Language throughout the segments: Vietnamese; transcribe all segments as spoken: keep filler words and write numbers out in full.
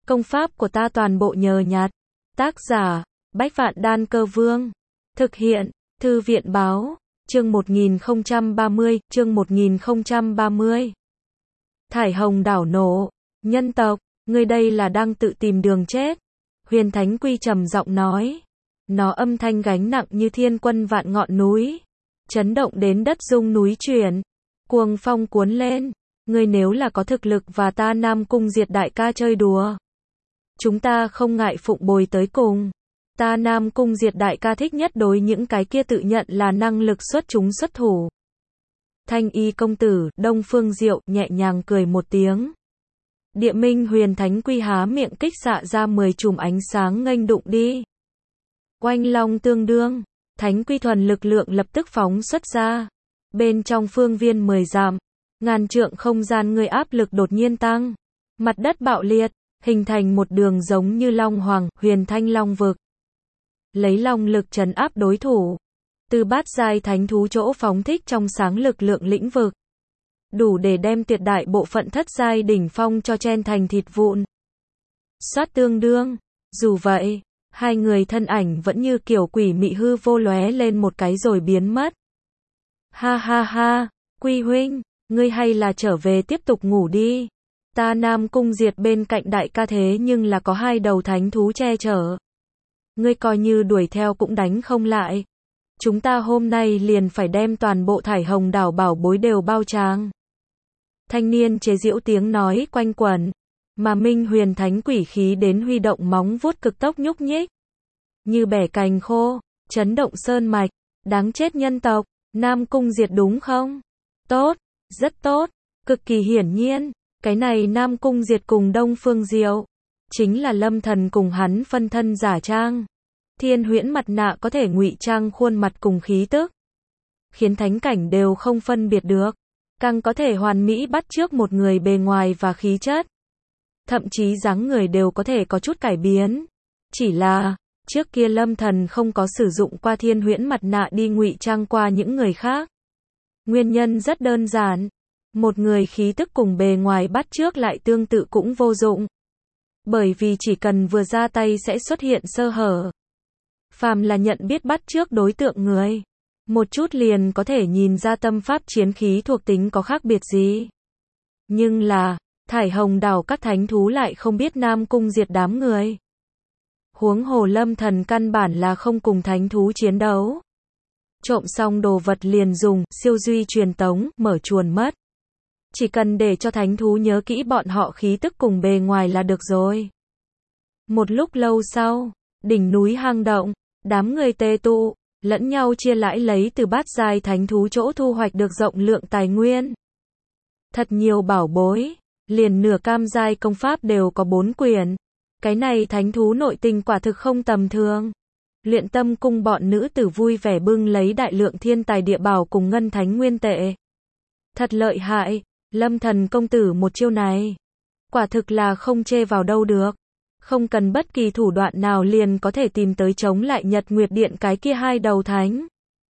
Công pháp của ta toàn bộ nhờ nhặt. Tác giả, Bách Vạn Đan Cơ Vương. Thực hiện, Thư viện báo, chương một nghìn không trăm ba mươi, chương một nghìn không trăm ba mươi. Thải Hồng đảo nổ, nhân tộc, ngươi đây là đang tự tìm đường chết. Huyền Thánh Quy trầm giọng nói. Nó âm thanh gánh nặng như thiên quân vạn ngọn núi. Chấn động đến đất rung núi chuyển. Cuồng phong cuốn lên. Ngươi nếu là có thực lực và ta Nam Cung Diệt đại ca chơi đùa. Chúng ta không ngại phụng bồi tới cùng. Ta Nam Cung Diệt đại ca thích nhất đối những cái kia tự nhận là năng lực xuất chúng xuất thủ. Thanh y công tử, Đông Phương Diệu, nhẹ nhàng cười một tiếng. Địa Minh Huyền Thánh Quy há miệng kích xạ ra mười chùm ánh sáng nghênh đụng đi. Oanh long tương đương, Thánh Quy thuần lực lượng lập tức phóng xuất ra. Bên trong phương viên mười dặm, ngàn trượng không gian người áp lực đột nhiên tăng. Mặt đất bạo liệt, hình thành một đường giống như Long Hoàng, Huyền Thanh Long vực. Lấy long lực trấn áp đối thủ. Từ bát giai thánh thú chỗ phóng thích trong sáng lực lượng lĩnh vực. Đủ để đem tuyệt đại bộ phận thất giai đỉnh phong cho chen thành thịt vụn. Xoát tương đương. Dù vậy, hai người thân ảnh vẫn như kiểu quỷ mị hư vô lóe lên một cái rồi biến mất. Ha ha ha, Quy huynh, ngươi hay là trở về tiếp tục ngủ đi. Ta Nam Cung Diệt bên cạnh đại ca thế nhưng là có hai đầu thánh thú che chở. Ngươi coi như đuổi theo cũng đánh không lại. Chúng ta hôm nay liền phải đem toàn bộ Thải Hồng đảo bảo bối đều bao tràng. Thanh niên chế giễu tiếng nói quanh quẩn. Mà Minh Huyền Thánh Quỷ khí đến huy động móng vuốt cực tốc nhúc nhích. Như bẻ cành khô, chấn động sơn mạch. Đáng chết nhân tộc, Nam Cung Diệt đúng không? Tốt, rất tốt, cực kỳ hiển nhiên. Cái này Nam Cung Diệt cùng Đông Phương Diệu. Chính là Lâm Thần cùng hắn phân thân giả trang. Thiên huyễn mặt nạ có thể ngụy trang khuôn mặt cùng khí tức. Khiến thánh cảnh đều không phân biệt được. Càng có thể hoàn mỹ bắt chước một người bề ngoài và khí chất. Thậm chí dáng người đều có thể có chút cải biến. Chỉ là, trước kia Lâm Thần không có sử dụng qua thiên huyễn mặt nạ đi ngụy trang qua những người khác. Nguyên nhân rất đơn giản. Một người khí tức cùng bề ngoài bắt chước lại tương tự cũng vô dụng. Bởi vì chỉ cần vừa ra tay sẽ xuất hiện sơ hở. Phàm là nhận biết bắt chước đối tượng người. Một chút liền có thể nhìn ra tâm pháp chiến khí thuộc tính có khác biệt gì. Nhưng là, Thải Hồng đảo các thánh thú lại không biết Nam Cung Diệt đám người. Huống hồ Lâm Thần căn bản là không cùng thánh thú chiến đấu. Trộm xong đồ vật liền dùng, siêu duy truyền tống, mở chuồn mất. Chỉ cần để cho thánh thú nhớ kỹ bọn họ khí tức cùng bề ngoài là được rồi. Một lúc lâu sau, đỉnh núi hang động, đám người tề tụ, lẫn nhau chia lãi lấy từ bát giai thánh thú chỗ thu hoạch được rộng lượng tài nguyên. Thật nhiều bảo bối, liền nửa cam giai công pháp đều có bốn quyển. Cái này thánh thú nội tình quả thực không tầm thường. Luyện Tâm cung bọn nữ tử vui vẻ bưng lấy đại lượng thiên tài địa bảo cùng ngân thánh nguyên tệ. Thật lợi hại, Lâm Thần công tử một chiêu này. Quả thực là không chê vào đâu được. Không cần bất kỳ thủ đoạn nào liền có thể tìm tới chống lại Nhật Nguyệt Điện cái kia hai đầu thánh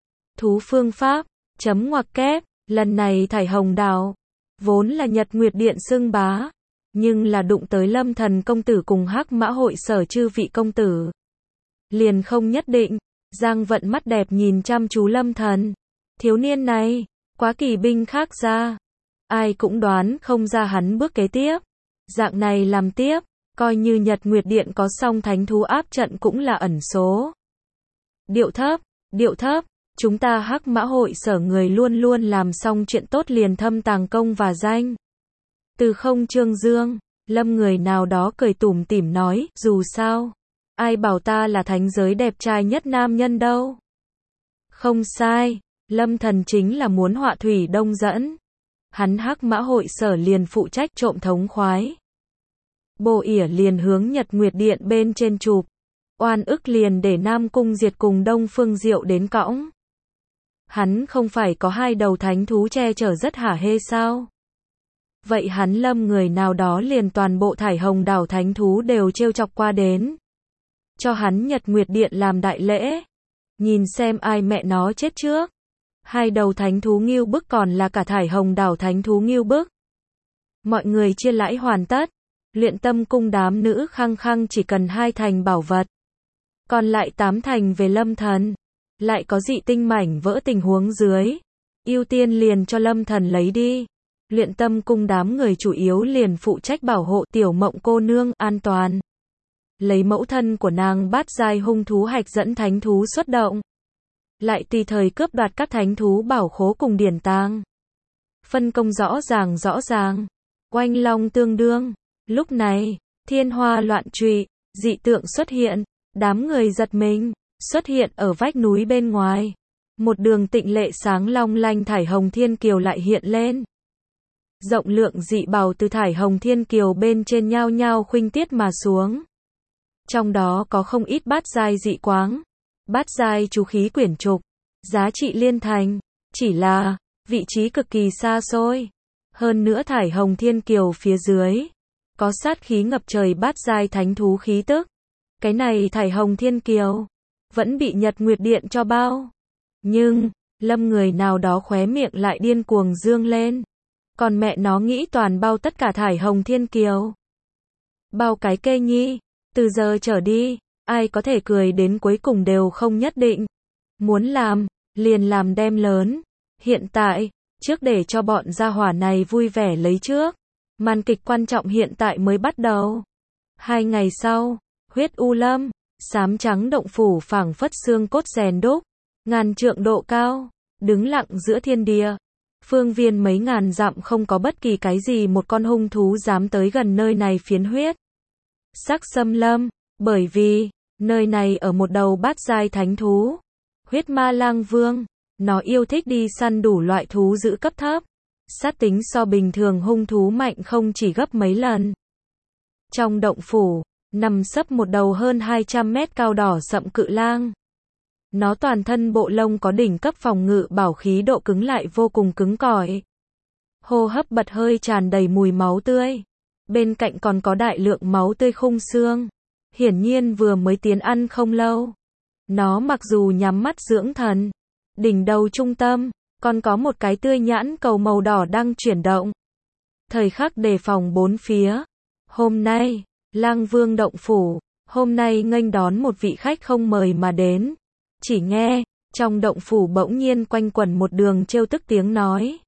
thú phương pháp, chấm ngoặc kép, lần này Thải Hồng đảo, vốn là Nhật Nguyệt Điện xưng bá, nhưng là đụng tới Lâm Thần công tử cùng Hắc Mã hội sở chư vị công tử. Liền không nhất định, Giang Vận mắt đẹp nhìn chăm chú Lâm Thần. Thiếu niên này, quá kỳ binh khác ra. Ai cũng đoán không ra hắn bước kế tiếp. Dạng này làm tiếp. Coi như Nhật Nguyệt Điện có song thánh thú áp trận cũng là ẩn số. Điệu thấp, điệu thấp, chúng ta Hắc Mã hội sở người luôn luôn làm xong chuyện tốt liền thâm tàng công và danh. Từ không trương dương, Lâm người nào đó cười tủm tỉm nói, dù sao, ai bảo ta là thánh giới đẹp trai nhất nam nhân đâu. Không sai, Lâm Thần chính là muốn họa thủy đông dẫn. Hắn Hắc Mã hội sở liền phụ trách trộm thống khoái. Bồ ỉa liền hướng Nhật Nguyệt Điện bên trên chụp. Oan ức liền để Nam Cung Diệt cùng Đông Phương Diệu đến cõng. Hắn không phải có hai đầu thánh thú che chở rất hả hê sao? Vậy hắn Lâm người nào đó liền toàn bộ Thải Hồng đảo thánh thú đều trêu chọc qua đến. Cho hắn Nhật Nguyệt Điện làm đại lễ. Nhìn xem ai mẹ nó chết trước. Hai đầu thánh thú nghiêu bức còn là cả Thải Hồng đảo thánh thú nghiêu bức. Mọi người chia lãi hoàn tất. Luyện tâm cung đám nữ khăng khăng chỉ cần hai thành bảo vật. Còn lại tám thành về lâm thần. Lại có dị tinh mảnh vỡ tình huống dưới. Ưu tiên liền cho lâm thần lấy đi. Luyện tâm cung đám người chủ yếu liền phụ trách bảo hộ tiểu mộng cô nương an toàn. Lấy mẫu thân của nàng bát giai hung thú hạch dẫn thánh thú xuất động. Lại tùy thời cướp đoạt các thánh thú bảo khố cùng điển tàng. Phân công rõ ràng rõ ràng. Oanh long tương đương. Lúc này, thiên hoa loạn trụy, dị tượng xuất hiện. Đám người giật mình, xuất hiện ở vách núi bên ngoài. Một đường tịnh lệ sáng long lanh thải hồng thiên kiều lại hiện lên. Rộng lượng dị bào từ thải hồng thiên kiều bên trên nhao nhao khuynh tiết mà xuống. Trong đó có không ít bát giai dị quáng, bát giai chú khí quyển trục, giá trị liên thành, chỉ là vị trí cực kỳ xa xôi. Hơn nữa thải hồng thiên kiều phía dưới có sát khí ngập trời bát giai thánh thú khí tức. Cái này thải hồng thiên kiều vẫn bị Nhật Nguyệt Điện cho bao. Nhưng lâm người nào đó khóe miệng lại điên cuồng dương lên. Còn mẹ nó nghĩ toàn bao tất cả thải hồng thiên kiều. Bao cái kê nhi, từ giờ trở đi, ai có thể cười đến cuối cùng đều không nhất định. Muốn làm, liền làm đem lớn. Hiện tại, trước để cho bọn gia hỏa này vui vẻ lấy trước. Màn kịch quan trọng hiện tại mới bắt đầu. Hai ngày sau, huyết u lâm, xám trắng động phủ phảng phất xương cốt rèn đúc, ngàn trượng độ cao, đứng lặng giữa thiên địa. Phương viên mấy ngàn dặm không có bất kỳ cái gì một con hung thú dám tới gần nơi này phiến huyết sắc xâm lâm, bởi vì nơi này ở một đầu bát giai thánh thú, huyết ma lang vương, nó yêu thích đi săn đủ loại thú dữ cấp thấp, sát tính so bình thường hung thú mạnh không chỉ gấp mấy lần. Trong động phủ, nằm sấp một đầu hơn hai trăm mét cao đỏ sậm cự lang. Nó toàn thân bộ lông có đỉnh cấp phòng ngự bảo khí độ cứng lại vô cùng cứng cỏi. Hô hấp bật hơi tràn đầy mùi máu tươi. Bên cạnh còn có đại lượng máu tươi khung xương. Hiển nhiên vừa mới tiến ăn không lâu. Nó mặc dù nhắm mắt dưỡng thần, đỉnh đầu trung tâm, còn có một cái tươi nhãn cầu màu đỏ đang chuyển động. Thời khắc đề phòng bốn phía. Hôm nay, Lang Vương động phủ, hôm nay nghênh đón một vị khách không mời mà đến. Chỉ nghe, trong động phủ bỗng nhiên quanh quẩn một đường trêu tức tiếng nói.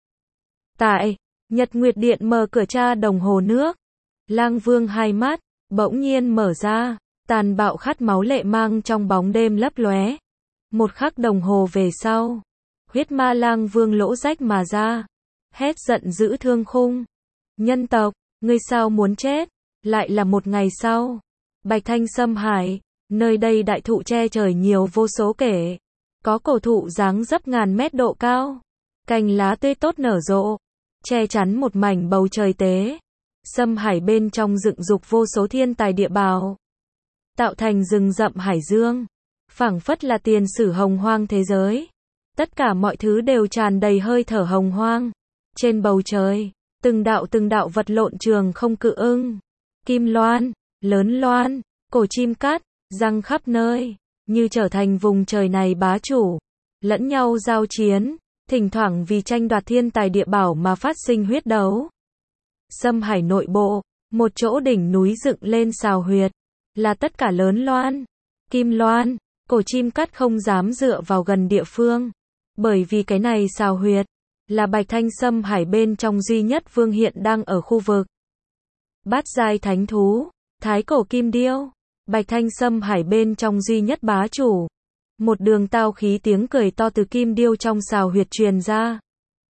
Tại, Nhật Nguyệt Điện mở cửa tra đồng hồ nước. Lang Vương hai mắt, bỗng nhiên mở ra, tàn bạo khát máu lệ mang trong bóng đêm lấp lóe. Một khắc đồng hồ về sau, huyết ma Lang Vương lỗ rách mà ra. Hét giận dữ thương khung. Nhân tộc, ngươi sao muốn chết? Lại là một ngày sau. Bạch Thanh Sâm Hải. Nơi đây đại thụ che trời nhiều vô số kể. Có cổ thụ dáng dấp ngàn mét độ cao. Cành lá tươi tốt nở rộ. Che chắn một mảnh bầu trời tế. Sâm Hải bên trong dựng dục vô số thiên tài địa bảo. Tạo thành rừng rậm hải dương. Phảng phất là tiền sử hồng hoang thế giới. Tất cả mọi thứ đều tràn đầy hơi thở hồng hoang. Trên bầu trời, từng đạo từng đạo vật lộn trường không cự ưng. Kim loan, lớn loan, cổ chim cát. Răng khắp nơi, như trở thành vùng trời này bá chủ, lẫn nhau giao chiến, thỉnh thoảng vì tranh đoạt thiên tài địa bảo mà phát sinh huyết đấu. Sâm Hải nội bộ, một chỗ đỉnh núi dựng lên sào huyệt, là tất cả lớn loan, kim loan, cổ chim cắt không dám dựa vào gần địa phương, bởi vì cái này sào huyệt, là Bạch Thanh Sâm Hải bên trong duy nhất vương hiện đang ở khu vực. Bát giai thánh thú, thái cổ kim điêu. Bạch Thanh Sâm Hải bên trong duy nhất bá chủ. Một đường tao khí tiếng cười to từ kim điêu trong sào huyệt truyền ra.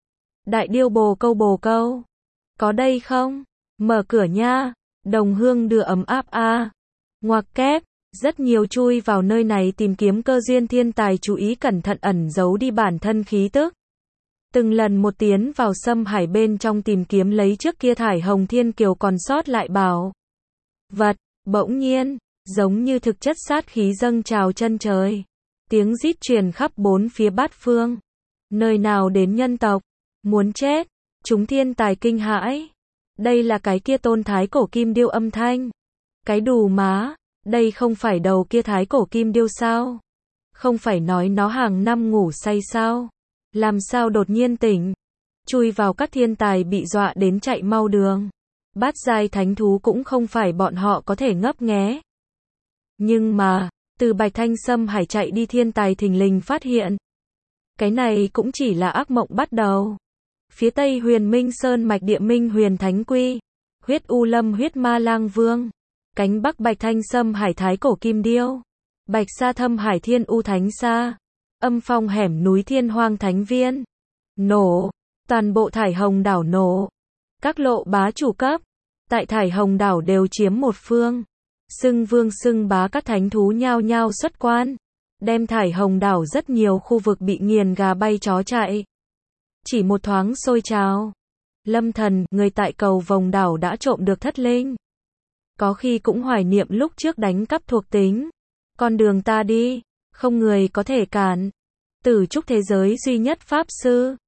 Đại điêu bồ câu bồ câu. Có đây không? Mở cửa nha. Đồng hương đưa ấm áp a. À. Ngoặc kép. Rất nhiều chui vào nơi này tìm kiếm cơ duyên thiên tài chú ý cẩn thận ẩn giấu đi bản thân khí tức. Từng lần một tiến vào Sâm Hải bên trong tìm kiếm lấy trước kia thải hồng thiên kiều còn sót lại bảo vật. Bỗng nhiên, giống như thực chất sát khí dâng trào chân trời. Tiếng rít truyền khắp bốn phía bát phương. Nơi nào đến nhân tộc, muốn chết, chúng thiên tài kinh hãi. Đây là cái kia tôn thái cổ kim điêu âm thanh. Cái đù má, đây không phải đầu kia thái cổ kim điêu sao? Không phải nói nó hàng năm ngủ say sao? Làm sao đột nhiên tỉnh? Chui vào các thiên tài bị dọa đến chạy mau đường. Bát giai thánh thú cũng không phải bọn họ có thể ngấp nghé. Nhưng mà, từ Bạch Thanh Sâm Hải chạy đi thiên tài thình lình phát hiện. Cái này cũng chỉ là ác mộng bắt đầu. Phía tây Huyền Minh Sơn mạch địa Minh Huyền Thánh Quy, huyết U Lâm huyết Ma Lang Vương, cánh bắc Bạch Thanh Sâm Hải Thái Cổ Kim Điêu, Bạch Sa Thâm Hải Thiên U Thánh Sa, âm phong hẻm núi Thiên Hoang Thánh Viên. Nổ, toàn bộ Thải Hồng đảo nổ. Các lộ bá chủ cấp tại Thải Hồng đảo đều chiếm một phương. Xưng vương xưng bá các thánh thú nhao nhao xuất quan, đem Thải Hồng đảo rất nhiều khu vực bị nghiền gà bay chó chạy. Chỉ một thoáng sôi trào. Lâm Thần, người tại cầu vồng đảo đã trộm được thất linh. Có khi cũng hoài niệm lúc trước đánh cắp thuộc tính. Con đường ta đi, không người có thể cản. Tử trúc thế giới duy nhất pháp sư.